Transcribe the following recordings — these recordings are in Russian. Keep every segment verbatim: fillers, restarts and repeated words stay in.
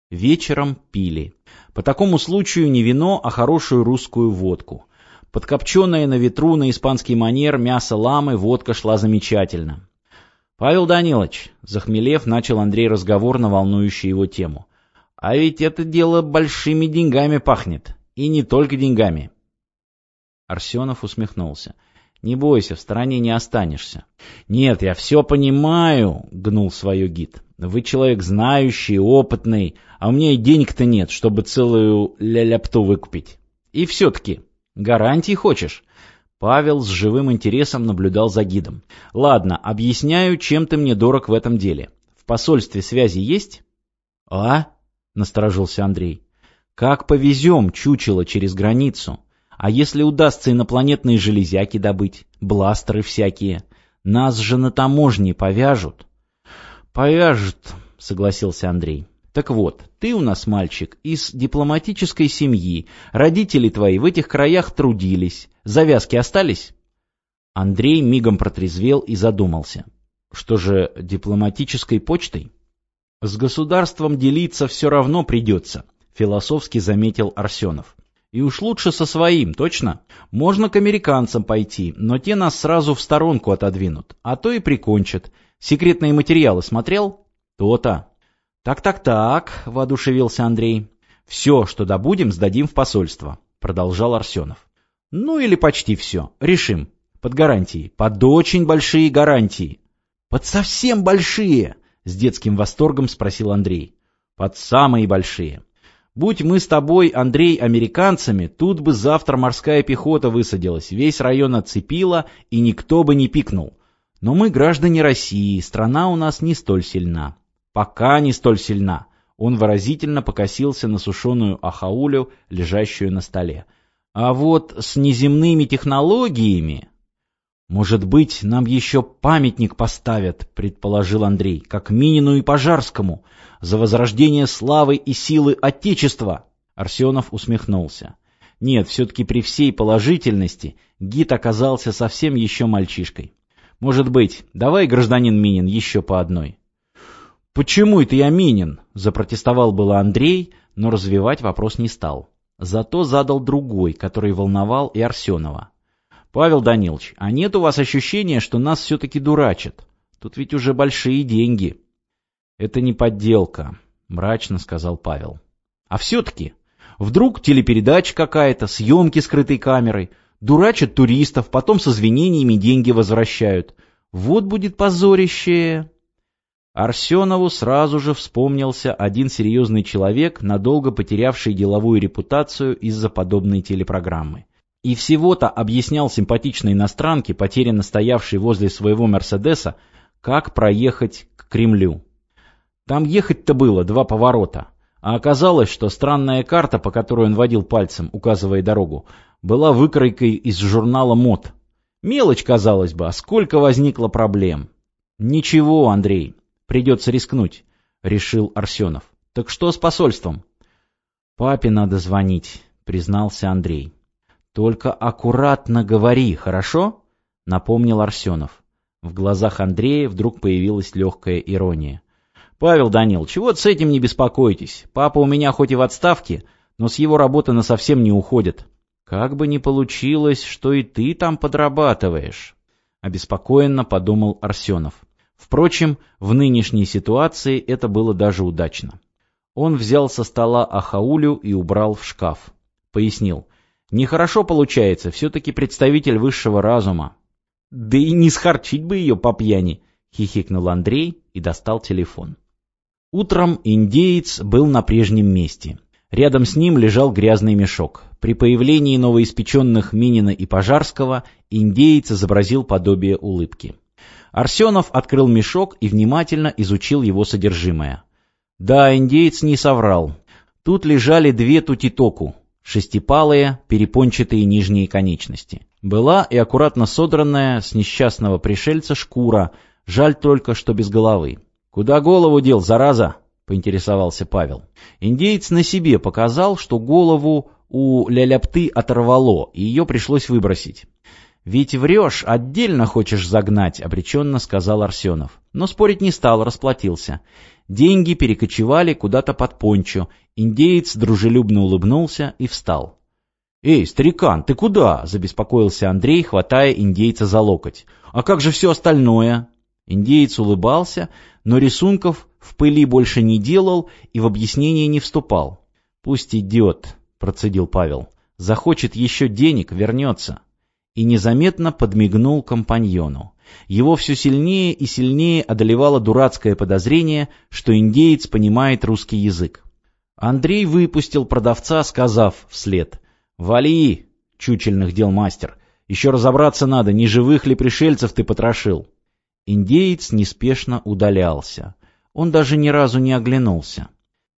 Вечером пили. По такому случаю не вино, а хорошую русскую водку. Подкопченное на ветру на испанский манер мясо ламы водка шла замечательно. «Павел Данилович», захмелев, начал Андрей разговор на волнующую его тему. «А ведь это дело большими деньгами пахнет. И не только деньгами». Арсенов усмехнулся. «Не бойся, в стороне не останешься». «Нет, я все понимаю», — гнул свое гид. «Вы человек знающий, опытный, а у меня и денег-то нет, чтобы целую ля-ляпту выкупить. И все-таки, гарантии хочешь?» Павел с живым интересом наблюдал за гидом. «Ладно, объясняю, чем ты мне дорог в этом деле. В посольстве связи есть?» «А?» — насторожился Андрей. «Как повезем чучело через границу? А если удастся инопланетные железяки добыть, бластеры всякие? Нас же на таможне повяжут». «Повяжут», — согласился Андрей. «Так вот, ты у нас, мальчик, из дипломатической семьи. Родители твои в этих краях трудились. Завязки остались?» Андрей мигом протрезвел и задумался. «Что же, дипломатической почтой?» «С государством делиться все равно придется», — философски заметил Арсенов. «И уж лучше со своим, точно? Можно к американцам пойти, но те нас сразу в сторонку отодвинут, а то и прикончат. Секретные материалы смотрел?» «То-то». «Так-так-так», — воодушевился Андрей. «Все, что добудем, сдадим в посольство», — продолжал Арсенов. «Ну или почти все. Решим. Под гарантией. Под очень большие гарантии». «Под совсем большие?» — с детским восторгом спросил Андрей. «Под самые большие. Будь мы с тобой, Андрей, американцами, тут бы завтра морская пехота высадилась, весь район отцепила, и никто бы не пикнул. Но мы граждане России, страна у нас не столь сильна. Пока не столь сильна». Он выразительно покосился на сушеную ахаулю, лежащую на столе. «А вот с неземными технологиями...» «Может быть, нам еще памятник поставят», — предположил Андрей, «как Минину и Пожарскому, за возрождение славы и силы Отечества». Арсенов усмехнулся. Нет, все-таки при всей положительности гид оказался совсем еще мальчишкой. «Может быть, давай, гражданин Минин, еще по одной». «Почему это я Минин?» — запротестовал было Андрей, но развивать вопрос не стал. Зато задал другой, который волновал и Арсенова. «Павел Данилович, а нет у вас ощущения, что нас все-таки дурачат? Тут ведь уже большие деньги». «Это не подделка», — мрачно сказал Павел. «А все-таки, вдруг телепередача какая-то, съемки скрытой камерой, дурачат туристов, потом с извинениями деньги возвращают. Вот будет позорище». Арсенову сразу же вспомнился один серьезный человек, надолго потерявший деловую репутацию из-за подобной телепрограммы. И всего-то объяснял симпатичной иностранке, потерянно стоявшей возле своего «Мерседеса», как проехать к Кремлю. Там ехать-то было два поворота, а оказалось, что странная карта, по которой он водил пальцем, указывая дорогу, была выкройкой из журнала мод. Мелочь, казалось бы, а сколько возникло проблем. «Ничего, Андрей, придется рискнуть», — решил Арсенов. «Так что с посольством?» «Папе надо звонить», — признался Андрей. «Только аккуратно говори, хорошо?» — напомнил Арсенов. В глазах Андрея вдруг появилась легкая ирония. «Павел Данилович, чего с этим не беспокойтесь. Папа у меня хоть и в отставке, но с его работы насовсем не уходит. Как бы ни получилось, что и ты там подрабатываешь», — обеспокоенно подумал Арсенов. Впрочем, в нынешней ситуации это было даже удачно. Он взял со стола ахаулю и убрал в шкаф. Пояснил. «Нехорошо получается, все-таки представитель высшего разума». «Да и не схарчить бы ее по пьяни», — хихикнул Андрей и достал телефон. Утром индеец был на прежнем месте. Рядом с ним лежал грязный мешок. При появлении новоиспеченных Минина и Пожарского индеец изобразил подобие улыбки. Арсенов открыл мешок и внимательно изучил его содержимое. Да, индеец не соврал. Тут лежали две тутитоку, шестипалые, перепончатые нижние конечности. Была и аккуратно содранная с несчастного пришельца шкура, жаль только, что без головы. «Куда голову дел, зараза?» — поинтересовался Павел. Индеец на себе показал, что голову у ля-ляпты оторвало, и ее пришлось выбросить. «Ведь врешь, отдельно хочешь загнать», — обреченно сказал Арсенов. Но спорить не стал, расплатился. Деньги перекочевали куда-то под пончо. Индеец дружелюбно улыбнулся и встал. «Эй, старикан, ты куда?» — забеспокоился Андрей, хватая индейца за локоть. «А как же все остальное?» Индеец улыбался, но рисунков в пыли больше не делал и в объяснение не вступал. «Пусть идет», — процедил Павел. «Захочет еще денег, вернется». И незаметно подмигнул компаньону. Его все сильнее и сильнее одолевало дурацкое подозрение, что индеец понимает русский язык. Андрей выпустил продавца, сказав вслед: «Вали, чучельных дел мастер, еще разобраться надо, не живых ли пришельцев ты потрошил». Индеец неспешно удалялся. Он даже ни разу не оглянулся.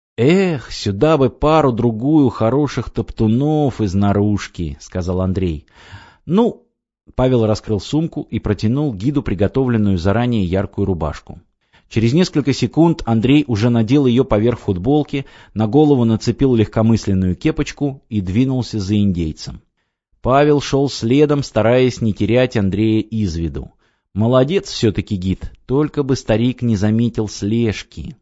«Эх, сюда бы пару-другую хороших топтунов из наружки», — сказал Андрей. «Ну...» — Павел раскрыл сумку и протянул гиду приготовленную заранее яркую рубашку. Через несколько секунд Андрей уже надел ее поверх футболки, на голову нацепил легкомысленную кепочку и двинулся за индейцем. Павел шел следом, стараясь не терять Андрея из виду. Молодец все-таки гид, только бы старик не заметил слежки.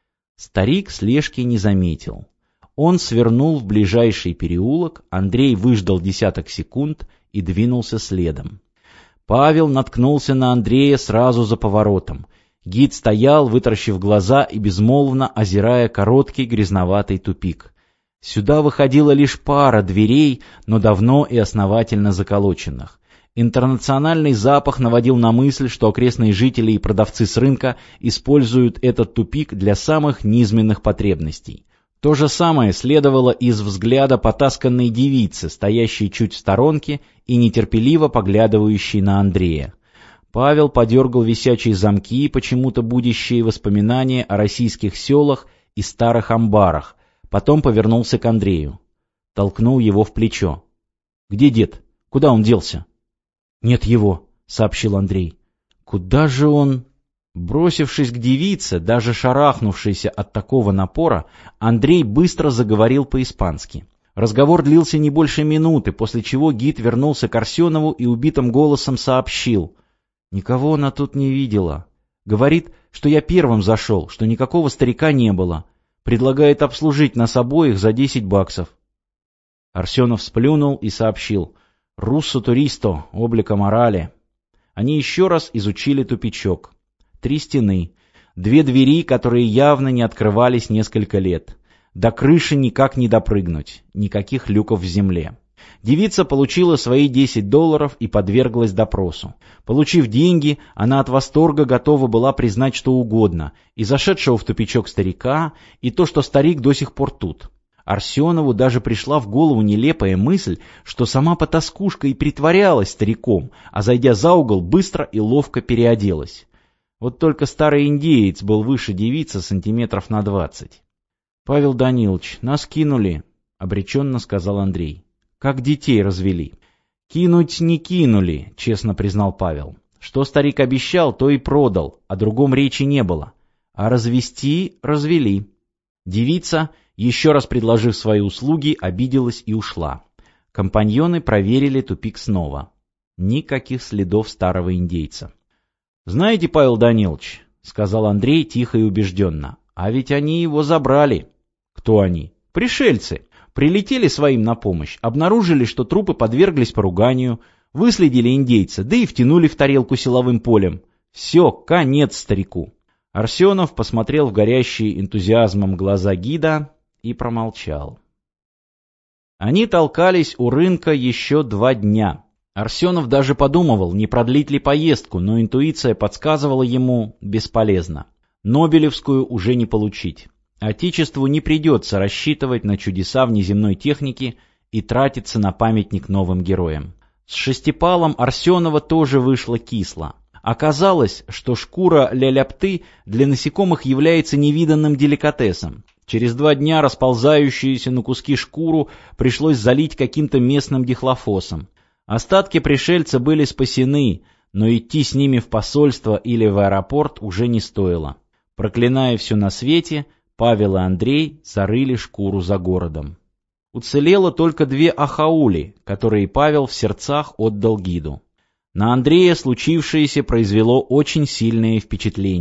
Старик слежки не заметил. Он свернул в ближайший переулок, Андрей выждал десяток секунд и двинулся следом. Павел наткнулся на Андрея сразу за поворотом. Гид стоял, вытаращив глаза и безмолвно озирая короткий грязноватый тупик. Сюда выходила лишь пара дверей, но давно и основательно заколоченных. Интернациональный запах наводил на мысль, что окрестные жители и продавцы с рынка используют этот тупик для самых низменных потребностей. То же самое следовало из взгляда потасканной девицы, стоящей чуть в сторонке и нетерпеливо поглядывающей на Андрея. Павел подергал висячие замки, почему-то будущие воспоминания о российских селах и старых амбарах, потом повернулся к Андрею. Толкнул его в плечо. «Где дед? Куда он делся?» «Нет его», — сообщил Андрей. «Куда же он...» Бросившись к девице, даже шарахнувшейся от такого напора, Андрей быстро заговорил по-испански. Разговор длился не больше минуты, после чего гид вернулся к Арсенову и убитым голосом сообщил: «Никого она тут не видела. Говорит, что я первым зашел, что никакого старика не было. Предлагает обслужить нас обоих за десять баксов». Арсенов сплюнул и сообщил: «Руссо туристо, облика морали». Они еще раз изучили тупичок. Три стены, две двери, которые явно не открывались несколько лет. До крыши никак не допрыгнуть, никаких люков в земле. Девица получила свои десять долларов и подверглась допросу. Получив деньги, она от восторга готова была признать что угодно, и зашедшего в тупичок старика, и то, что старик до сих пор тут. Арсенову даже пришла в голову нелепая мысль, что сама потаскушка и притворялась стариком, а зайдя за угол, быстро и ловко переоделась. Вот только старый индеец был выше девицы сантиметров на двадцать. «Павел Данилович, нас кинули», — обреченно сказал Андрей. «Как детей развели». «Кинуть не кинули», — честно признал Павел. «Что старик обещал, то и продал, о другом речи не было. А развести развели». Девица, еще раз предложив свои услуги, обиделась и ушла. Компаньоны проверили тупик снова. Никаких следов старого индейца. «Знаете, Павел Данилович, — сказал Андрей тихо и убежденно, — а ведь они его забрали». «Кто они?» «Пришельцы. Прилетели своим на помощь, обнаружили, что трупы подверглись поруганию, выследили индейца, да и втянули в тарелку силовым полем. Все, конец старику». Арсенов посмотрел в горящие энтузиазмом глаза гида и промолчал. Они толкались у рынка еще два дня. Арсенов даже подумывал, не продлить ли поездку, но интуиция подсказывала ему: бесполезно. Нобелевскую уже не получить. Отечеству не придется рассчитывать на чудеса внеземной техники и тратиться на памятник новым героям. С шестипалом Арсенова тоже вышло кисло. Оказалось, что шкура ля-ляпты для насекомых является невиданным деликатесом. Через два дня расползающуюся на куски шкуру пришлось залить каким-то местным дихлофосом. Остатки пришельца были спасены, но идти с ними в посольство или в аэропорт уже не стоило. Проклиная все на свете, Павел и Андрей зарыли шкуру за городом. Уцелело только две ахаули, которые Павел в сердцах отдал гиду. На Андрея случившееся произвело очень сильное впечатление.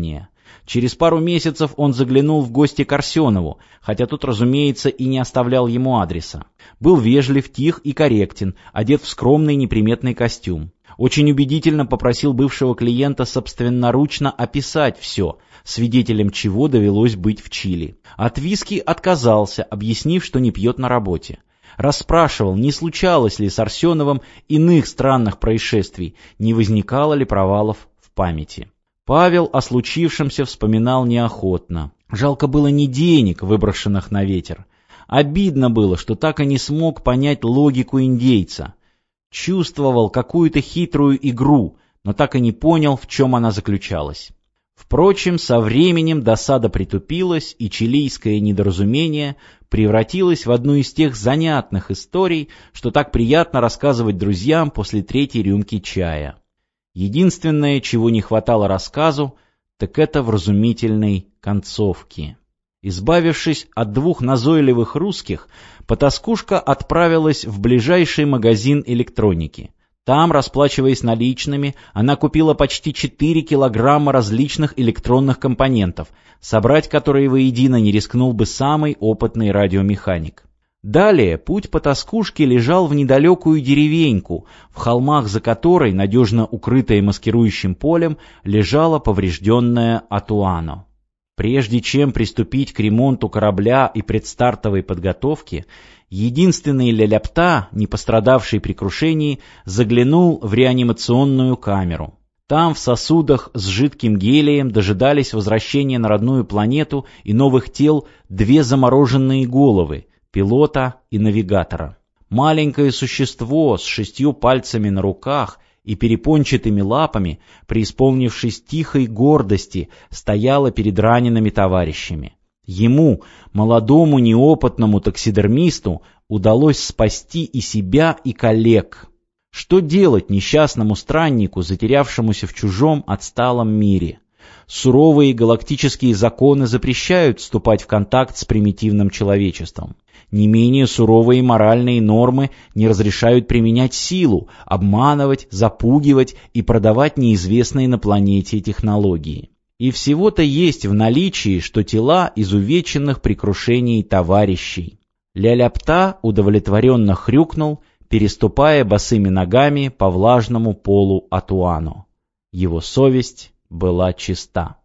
Через пару месяцев он заглянул в гости к Арсенову, хотя тот, разумеется, и не оставлял ему адреса. Был вежлив, тих и корректен, одет в скромный неприметный костюм. Очень убедительно попросил бывшего клиента собственноручно описать все, свидетелем чего довелось быть в Чили. От виски отказался, объяснив, что не пьет на работе. Расспрашивал, не случалось ли с Арсеновым иных странных происшествий, не возникало ли провалов в памяти. Павел о случившемся вспоминал неохотно. Жалко было не денег, выброшенных на ветер. Обидно было, что так и не смог понять логику индейца. Чувствовал какую-то хитрую игру, но так и не понял, в чем она заключалась. Впрочем, со временем досада притупилась, и чилийское недоразумение превратилось в одну из тех занятных историй, что так приятно рассказывать друзьям после третьей рюмки чая. Единственное, чего не хватало рассказу, так это вразумительной концовки. Избавившись от двух назойливых русских, потаскушка отправилась в ближайший магазин электроники. Там, расплачиваясь наличными, она купила почти четыре килограмма различных электронных компонентов, собрать которые воедино не рискнул бы самый опытный радиомеханик. Далее путь потаскушки лежал в недалекую деревеньку, в холмах за которой, надежно укрытая маскирующим полем, лежала поврежденная Атуано. Прежде чем приступить к ремонту корабля и предстартовой подготовке, единственный Ля-Ляпта, не пострадавший при крушении, заглянул в реанимационную камеру. Там в сосудах с жидким гелием дожидались возвращения на родную планету и новых тел две замороженные головы — пилота и навигатора. Маленькое существо с шестью пальцами на руках и перепончатыми лапами, преисполнившись тихой гордости, стояло перед ранеными товарищами. Ему, молодому неопытному таксидермисту, удалось спасти и себя, и коллег. Что делать несчастному страннику, затерявшемуся в чужом отсталом мире? Суровые галактические законы запрещают вступать в контакт с примитивным человечеством. Не менее суровые моральные нормы не разрешают применять силу, обманывать, запугивать и продавать неизвестные на планете технологии. И всего-то есть в наличии, что тела изувеченных при крушении товарищей. Ля-Ляпта удовлетворенно хрюкнул, переступая босыми ногами по влажному полу Атуано. Его совесть была чиста.